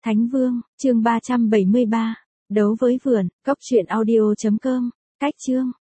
Thánh Vương, chương 373. Đấu với vườn, cốc truyện audio.com. Cách chương.